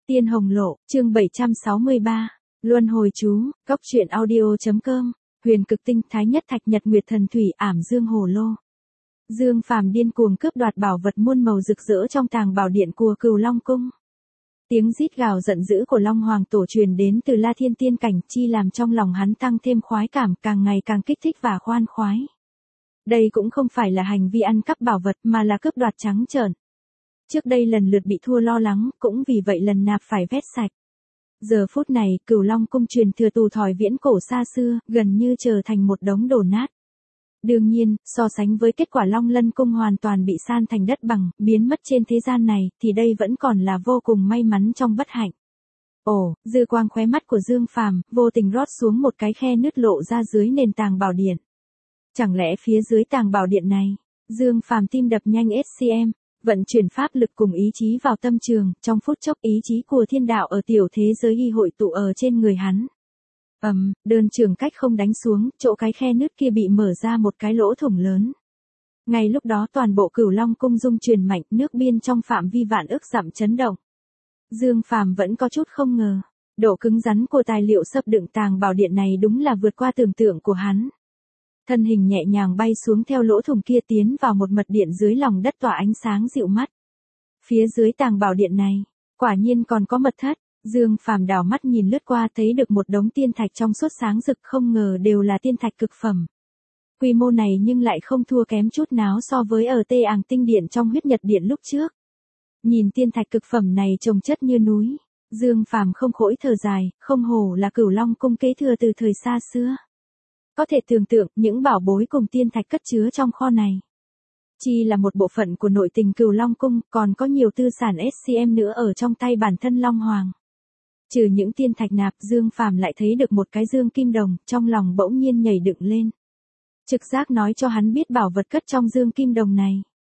Tiên Hồng Lộ, chương 763, Luân Hồi Chú, Cốc truyện audio.com, Huyền Cực Tinh Thái Nhất Thạch Nhật Nguyệt Thần Thủy ảm Dương Hồ Lô. Dương Phàm điên cuồng cướp đoạt bảo vật muôn màu rực rỡ trong tàng bảo điện của Cửu Long Cung. Tiếng rít gào giận dữ của Long Hoàng Tổ truyền đến từ La Thiên Tiên Cảnh, chi làm trong lòng hắn tăng thêm khoái cảm, càng ngày càng kích thích và khoan khoái. Đây cũng không phải là hành vi ăn cắp bảo vật mà là cướp đoạt trắng trợn. Trước đây lần lượt bị thua lo lắng, cũng vì vậy lần nạp phải vét sạch. Giờ phút này, Cửu Long Cung truyền thừa tù thỏi viễn cổ xa xưa, gần như trở thành một đống đổ nát. Đương nhiên, so sánh với kết quả Long Lân Cung hoàn toàn bị san thành đất bằng, biến mất trên thế gian này, thì đây vẫn còn là vô cùng may mắn trong bất hạnh. Ồ, dư quang khóe mắt của Dương Phàm vô tình rót xuống một cái khe nứt lộ ra dưới nền tàng bảo điện. Chẳng lẽ phía dưới tàng bảo điện này, Dương Phàm tim đập nhanh SCM, vận chuyển pháp lực cùng ý chí vào tâm trường, trong phút chốc ý chí của thiên đạo ở tiểu thế giới y hội tụ ở trên người hắn. Đơn trường cách không đánh xuống, chỗ cái khe nứt kia bị mở ra một cái lỗ thủng lớn. Ngay lúc đó toàn bộ Cửu Long Cung rung chuyển mạnh, nước biên trong phạm vi vạn ức dặm chấn động. Dương Phàm vẫn có chút không ngờ, độ cứng rắn của tài liệu xấp đựng tàng bảo điện này đúng là vượt qua tưởng tượng của hắn. Thân hình nhẹ nhàng bay xuống theo lỗ thủng kia tiến vào một mật điện dưới lòng đất tỏa ánh sáng dịu mắt. Phía dưới tàng bảo điện này, quả nhiên còn có mật thất. Dương Phàm đảo mắt nhìn lướt qua thấy được một đống tiên thạch trong suốt sáng rực, không ngờ đều là tiên thạch cực phẩm. Quy mô này nhưng lại không thua kém chút nào so với ở Tê Àng Tinh Điện trong Huyết Nhật Điện lúc trước. Nhìn tiên thạch cực phẩm này chồng chất như núi, Dương Phàm không khỏi thở dài, không hổ là Cửu Long Cung kế thừa từ thời xa xưa. Có thể tưởng tượng những bảo bối cùng tiên thạch cất chứa trong kho này. Chi là một bộ phận của nội tình Cửu Long Cung, còn có nhiều tư sản SCM nữa ở trong tay bản thân Long Hoàng. Trừ những tiên thạch nạp, Dương Phàm lại thấy được một cái dương kim đồng, trong lòng bỗng nhiên nhảy dựng lên. Trực giác nói cho hắn biết bảo vật cất trong dương kim đồng này.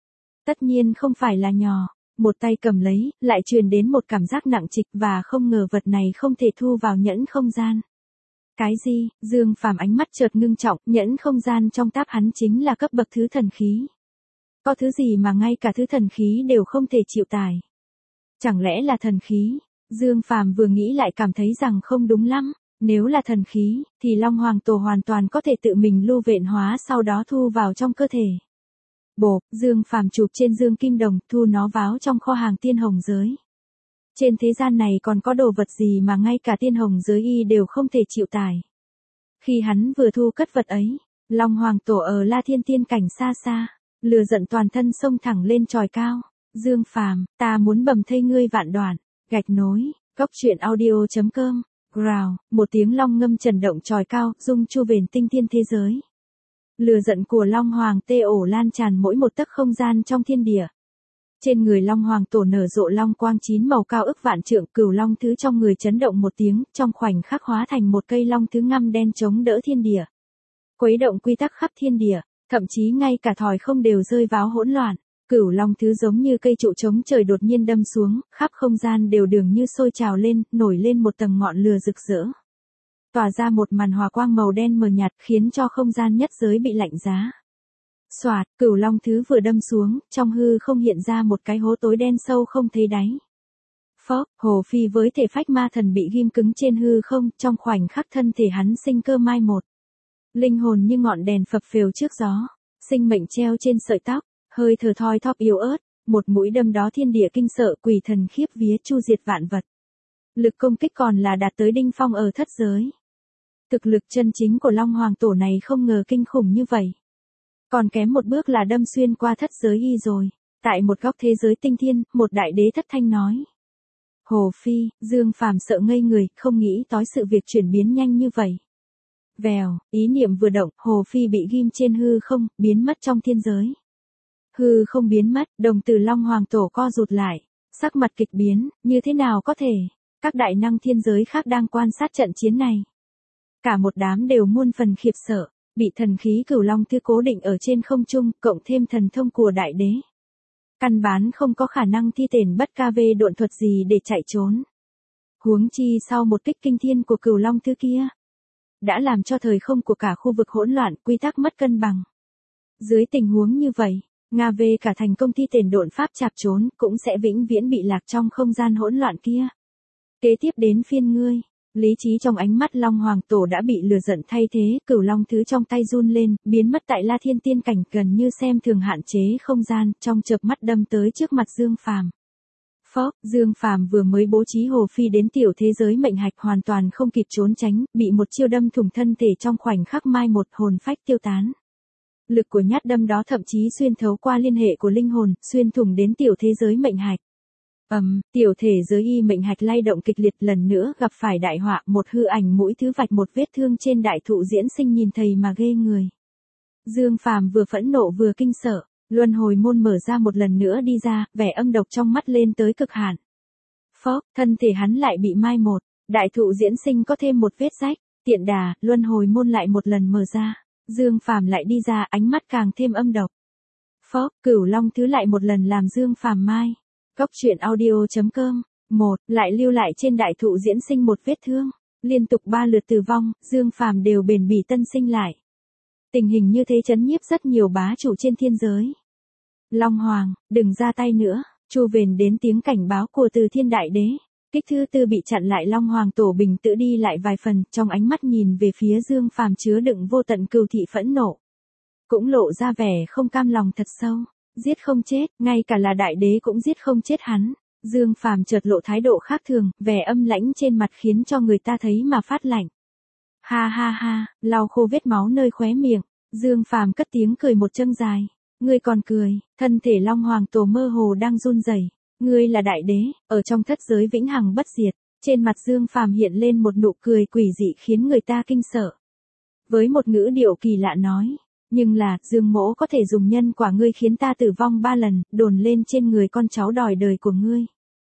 Tất nhiên không phải là nhỏ, một tay cầm lấy, lại truyền đến một cảm giác nặng trịch và không ngờ vật này không thể thu vào nhẫn không gian. Cái gì? Dương Phàm ánh mắt chợt ngưng trọng, nhẫn không gian trong táp hắn chính là cấp bậc thứ thần khí. Có thứ gì mà ngay cả thứ thần khí đều không thể chịu tải? Chẳng lẽ là thần khí? Dương Phàm vừa nghĩ lại cảm thấy rằng không đúng lắm, nếu là thần khí, thì Long Hoàng Tổ hoàn toàn có thể tự mình lưu vện hóa sau đó thu vào trong cơ thể. Bộp, Dương Phàm chụp trên dương kim đồng, thu nó vào trong kho hàng tiên hồng giới. Trên thế gian này còn có đồ vật gì mà ngay cả tiên hồng giới y đều không thể chịu tải. Khi hắn vừa thu cất vật ấy, Long Hoàng Tổ ở La Thiên Tiên Cảnh xa xa, lửa giận toàn thân xông thẳng lên chòi cao. Dương Phàm, ta muốn bầm thây ngươi vạn đoạn. Gạch nối, Cốc truyện audio.com, growl, một tiếng long ngâm trần động chòi cao, rung chu vền tinh thiên thế giới. Lửa giận của Long Hoàng tê ổ lan tràn mỗi một tấc không gian trong thiên địa. Trên người Long Hoàng Tổ nở rộ long quang chín màu cao ức vạn trượng, Cửu Long thứ trong người chấn động một tiếng, trong khoảnh khắc hóa thành một cây long thứ ngăm đen chống đỡ thiên địa. Khuấy động quy tắc khắp thiên địa, thậm chí ngay cả thỏi không đều rơi vào hỗn loạn. Cửu Long thứ giống như cây trụ chống trời đột nhiên đâm xuống, khắp không gian đều dường như sôi trào lên, nổi lên một tầng ngọn lửa rực rỡ. Tỏa ra một màn hòa quang màu đen mờ nhạt, khiến cho không gian nhất giới bị lạnh giá. Xoạt, Cửu Long thứ vừa đâm xuống, trong hư không hiện ra một cái hố tối đen sâu không thấy đáy. Phốc, Hồ Phi với thể phách ma thần bị ghim cứng trên hư không, trong khoảnh khắc thân thể hắn sinh cơ mai một. Linh hồn như ngọn đèn phập phều trước gió, sinh mệnh treo trên sợi tóc. Hơi thở thoi thóp yếu ớt, một mũi đâm đó thiên địa kinh sợ, quỷ thần khiếp vía, chu diệt vạn vật. Lực công kích còn là đạt tới đỉnh phong ở thất giới. Thực lực chân chính của Long Hoàng Tổ này không ngờ kinh khủng như vậy. Còn kém một bước là đâm xuyên qua thất giới y rồi. Tại một góc thế giới tinh thiên, một đại đế thất thanh nói. Hồ Phi, Dương Phàm sợ ngây người, không nghĩ tới sự việc chuyển biến nhanh như vậy. Vèo, ý niệm vừa động, Hồ Phi bị ghim trên hư không, biến mất trong thiên giới. Hư không biến mất, đồng tử Long Hoàng Tổ co rụt lại, sắc mặt kịch biến, như thế nào có thể, các đại năng thiên giới khác đang quan sát trận chiến này. Cả một đám đều muôn phần khiếp sợ, bị thần khí Cửu Long thứ cố định ở trên không trung, cộng thêm thần thông của đại đế. Căn bản không có khả năng thi triển bất ca vê độn thuật gì để chạy trốn. Huống chi sau một kích kinh thiên của Cửu Long thứ kia, đã làm cho thời không của cả khu vực hỗn loạn, quy tắc mất cân bằng. Dưới tình huống như vậy, Nga về cả thành công thi triển độn pháp chạp trốn, cũng sẽ vĩnh viễn bị lạc trong không gian hỗn loạn kia. Kế tiếp đến phiên ngươi. Lý trí trong ánh mắt Long Hoàng Tổ đã bị lừa giận thay thế, cửu long thứ trong tay run lên, biến mất tại La Thiên Tiên cảnh, gần như xem thường hạn chế không gian, trong chớp mắt đâm tới trước mặt Dương Phàm. Phốc, Dương Phàm vừa mới bố trí hồ phi đến tiểu thế giới mệnh hạch, hoàn toàn không kịp trốn tránh, bị một chiêu đâm thủng thân thể, trong khoảnh khắc mai một, hồn phách tiêu tán. Lực của nhát đâm đó thậm chí xuyên thấu qua liên hệ của linh hồn, xuyên thủng đến tiểu thế giới mệnh hạch. Tiểu thể giới y mệnh hạch lay động kịch liệt, lần nữa gặp phải đại họa, một hư ảnh mũi thứ vạch một vết thương trên đại thụ diễn sinh, nhìn thầy mà ghê người. Dương Phàm vừa phẫn nộ vừa kinh sợ, luân hồi môn mở ra một lần nữa đi ra, vẻ âm độc trong mắt lên tới cực hạn. Phốc, thân thể hắn lại bị mai một, đại thụ diễn sinh có thêm một vết rách, tiện đà, luân hồi môn lại một lần mở ra, Dương Phàm lại đi ra, ánh mắt càng thêm âm độc. Phốc, cửu long thứ lại một lần làm Dương Phàm mai. Cốc truyện audio.com. 1. Lại lưu lại trên đại thụ diễn sinh một vết thương. Liên tục 3 lượt tử vong, Dương Phàm đều bền bỉ tân sinh lại. Tình hình như thế chấn nhiếp rất nhiều bá chủ trên thiên giới. Long Hoàng, đừng ra tay nữa. Chu Vền đến tiếng cảnh báo của Từ Thiên Đại Đế. Kích thứ tư bị chặn lại, Long Hoàng Tổ bình tự đi lại vài phần, trong ánh mắt nhìn về phía Dương Phàm chứa đựng vô tận cừu thị phẫn nộ. Cũng lộ ra vẻ không cam lòng thật sâu. Giết không chết, ngay cả là đại đế cũng giết không chết hắn. Dương Phàm chợt lộ thái độ khác thường, vẻ âm lãnh trên mặt khiến cho người ta thấy mà phát lạnh. Ha ha ha, lau khô vết máu nơi khóe miệng, Dương Phàm cất tiếng cười một châm dài. Ngươi còn cười, thân thể Long Hoàng Tổ mơ hồ đang run rẩy. Ngươi là đại đế, ở trong thất giới vĩnh hằng bất diệt. Trên mặt Dương Phàm hiện lên một nụ cười quỷ dị khiến người ta kinh sợ. Với một ngữ điệu kỳ lạ nói. Nhưng là, Dương Mỗ có thể dùng nhân quả ngươi khiến ta tử vong 3 lần, đồn lên trên người con cháu đòi đời của ngươi.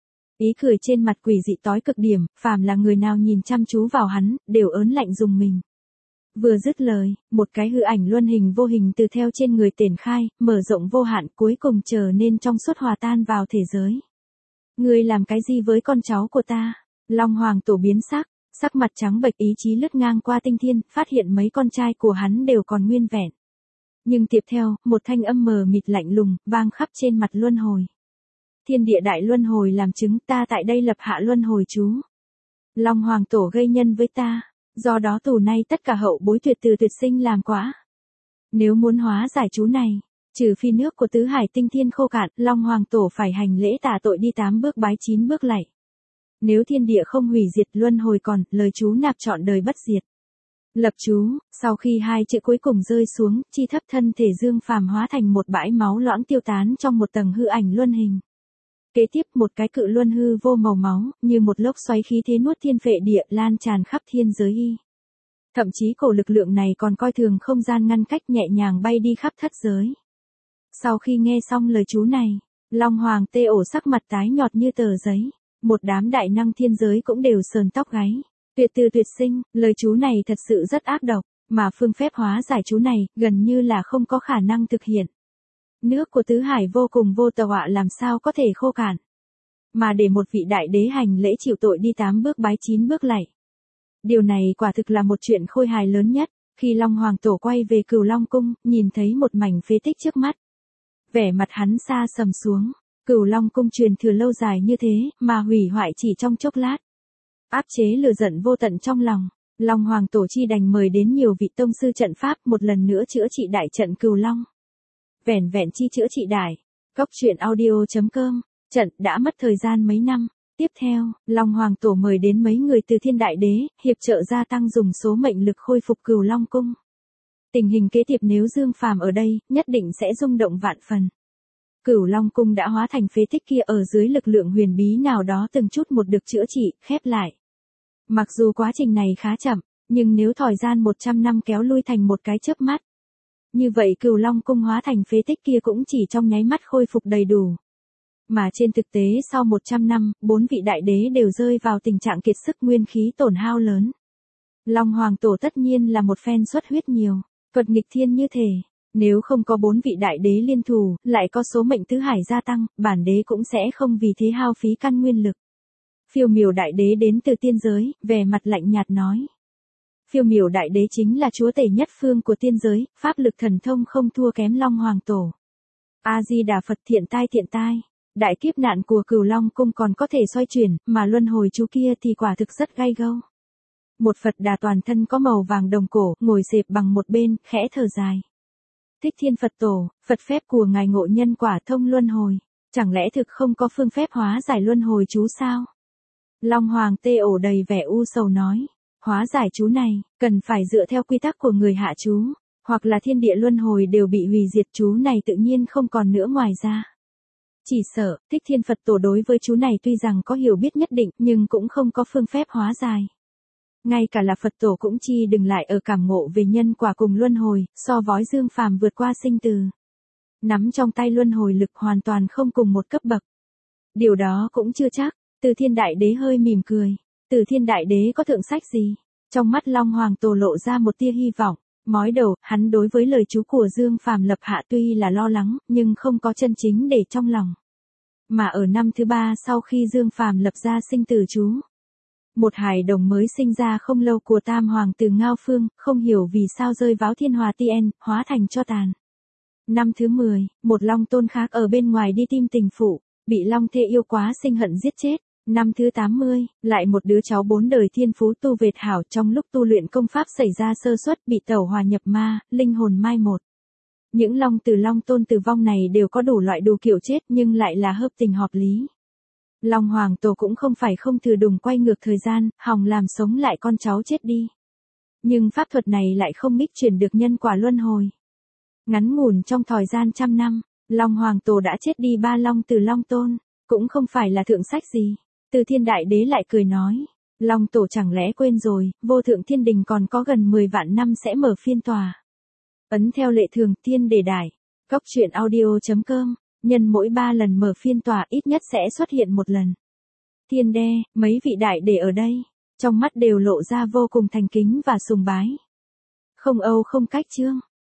Ý cười trên mặt quỷ dị tối cực điểm, phàm là người nào nhìn chăm chú vào hắn, đều ớn lạnh rùng mình. Vừa dứt lời, một cái hư ảnh luân hình vô hình từ theo trên người triển khai, mở rộng vô hạn, cuối cùng trở nên trong suốt hòa tan vào thể giới. Ngươi làm cái gì với con cháu của ta? Long Hoàng Tổ biến sắc mặt trắng bệch, ý chí lướt ngang qua tinh thiên, phát hiện mấy con trai của hắn đều còn nguyên vẹn. Nhưng tiếp theo, một thanh âm mờ mịt lạnh lùng, vang khắp trên mặt luân hồi. Thiên địa đại luân hồi làm chứng, ta tại đây lập hạ luân hồi chú. Long Hoàng Tổ gây nhân với ta, do đó từ nay tất cả hậu bối tuyệt từ tuyệt sinh làm quả. Nếu muốn hóa giải chú này, trừ phi nước của tứ hải tinh thiên khô cạn, Long Hoàng Tổ phải hành lễ tạ tội, đi 8 bước bái 9 bước lạy. Nếu thiên địa không hủy diệt, luân hồi còn, lời chú nạp trọn đời bất diệt. Lập chú, sau khi 2 chữ cuối cùng rơi xuống, chi thấp thân thể Dương Phàm hóa thành một bãi máu loãng tiêu tán trong một tầng hư ảnh luân hình. Kế tiếp một cái cự luân hư vô màu máu, như một lốc xoáy khí thế nuốt thiên phệ địa, lan tràn khắp thiên giới y. Thậm chí cổ lực lượng này còn coi thường không gian ngăn cách, nhẹ nhàng bay đi khắp thất giới. Sau khi nghe xong lời chú này, Long Hoàng Tê Ổ sắc mặt tái nhợt như tờ giấy, một đám đại năng thiên giới cũng đều sờn tóc gáy. Tuyệt từ tuyệt sinh, lời chú này thật sự rất ác độc, mà phương phép hóa giải chú này, gần như là không có khả năng thực hiện. Nước của tứ hải vô cùng vô tờ họa làm sao có thể khô cạn. Mà để một vị đại đế hành lễ chịu tội, đi 8 bước bái 9 bước lạy. Điều này quả thực là một chuyện khôi hài lớn nhất, khi Long Hoàng Tổ quay về Cửu Long Cung, nhìn thấy một mảnh phế tích trước mắt. Vẻ mặt hắn xa sầm xuống, Cửu Long Cung truyền thừa lâu dài như thế, mà hủy hoại chỉ trong chốc lát. Áp chế lửa giận vô tận trong lòng, Long Hoàng Tổ chi đành mời đến nhiều vị tông sư trận pháp, một lần nữa chữa trị đại trận Cửu Long. Vẻn vẹn chi chữa trị đại. Cốc truyện audio.com. Trận đã mất thời gian mấy năm. Tiếp theo, Long Hoàng Tổ mời đến mấy người từ Thiên Đại Đế, hiệp trợ gia tăng dùng số mệnh lực khôi phục Cửu Long Cung. Tình hình kế tiếp nếu Dương Phàm ở đây, nhất định sẽ rung động vạn phần. Cửu Long Cung đã hóa thành phế tích kia, ở dưới lực lượng huyền bí nào đó từng chút một được chữa trị, khép lại. Mặc dù quá trình này khá chậm, nhưng nếu thời gian 100 năm kéo lui thành một cái chớp mắt, như vậy Cửu Long Cung hóa thành phế tích kia cũng chỉ trong nháy mắt khôi phục đầy đủ. Mà trên thực tế sau 100 năm, 4 vị đại đế đều rơi vào tình trạng kiệt sức, nguyên khí tổn hao lớn. Long Hoàng Tổ tất nhiên là một phen xuất huyết nhiều, thuật nghịch thiên như thể. Nếu không có 4 vị đại đế liên thủ, lại có số mệnh tứ hải gia tăng, bản đế cũng sẽ không vì thế hao phí căn nguyên lực. Phiêu Miểu Đại Đế đến từ tiên giới, vẻ mặt lạnh nhạt nói. Phiêu Miểu Đại Đế chính là chúa tể nhất phương của tiên giới, pháp lực thần thông không thua kém Long Hoàng Tổ. A Di Đà Phật, thiện tai thiện tai. Đại kiếp nạn của Cửu Long cung còn có thể xoay chuyển, mà luân hồi chú kia thì quả thực rất gay gâu. Một Phật Đà toàn thân có màu vàng đồng cổ, ngồi xếp bằng một bên, khẽ thở dài. Thích Thiên Phật Tổ, Phật phép của ngài ngộ nhân quả thông luân hồi, chẳng lẽ thực không có phương phép hóa giải luân hồi chú sao? Long Hoàng Tê Ổ đầy vẻ u sầu nói, hóa giải chú này, cần phải dựa theo quy tắc của người hạ chú, hoặc là thiên địa luân hồi đều bị hủy diệt, chú này tự nhiên không còn nữa ngoài ra. Chỉ sợ, Thích Thiên Phật Tổ đối với chú này tuy rằng có hiểu biết nhất định nhưng cũng không có phương phép hóa giải. Ngay cả là Phật Tổ cũng chi đừng lại ở cảm ngộ về nhân quả cùng luân hồi, so với Dương Phàm vượt qua sinh tử. Nắm trong tay luân hồi lực hoàn toàn không cùng một cấp bậc. Điều đó cũng chưa chắc. Từ Thiên Đại Đế hơi mỉm cười. Từ Thiên Đại Đế có thượng sách gì? Trong mắt Long Hoàng Tổ lộ ra một tia hy vọng. Mói đầu, hắn đối với lời chú của Dương Phàm lập hạ tuy là lo lắng, nhưng không có chân chính để trong lòng. Mà ở năm thứ 3 sau khi Dương Phàm lập ra sinh tử chú, một hài đồng mới sinh ra không lâu của Tam Hoàng tử Ngao Phương, không hiểu vì sao rơi vào Thiên Hòa Tien, hóa thành tro tàn. Năm thứ 10, một Long Tôn khác ở bên ngoài đi tìm tình phụ, bị Long Thê yêu quá sinh hận giết chết. Năm thứ 80, lại một đứa cháu 4 đời thiên phú tu vệt hảo, trong lúc tu luyện công pháp xảy ra sơ suất, bị tẩu hỏa nhập ma, linh hồn mai một. Những Long Tôn tử vong này đều có đủ loại đủ kiểu chết nhưng lại là hợp tình hợp lý. Long Hoàng Tổ cũng không phải không thừa đùng quay ngược thời gian, hòng làm sống lại con cháu chết đi. Nhưng pháp thuật này lại không nghịch chuyển được nhân quả luân hồi. Ngắn ngủn trong thời gian trăm năm, Long Hoàng Tổ đã chết đi 3 Long Tôn, cũng không phải là thượng sách gì. Từ Thiên Đại Đế lại cười nói, Long Tổ chẳng lẽ quên rồi, vô thượng thiên đình còn có gần 10 vạn năm sẽ mở phiên tòa. Ấn theo lệ thường thiên đề đài, goctruyện.audio.com, nhân mỗi 3 lần mở phiên tòa ít nhất sẽ xuất hiện một lần. Thiên đe, mấy vị đại để ở đây, trong mắt đều lộ ra vô cùng thành kính và sùng bái. Không âu không cách chương.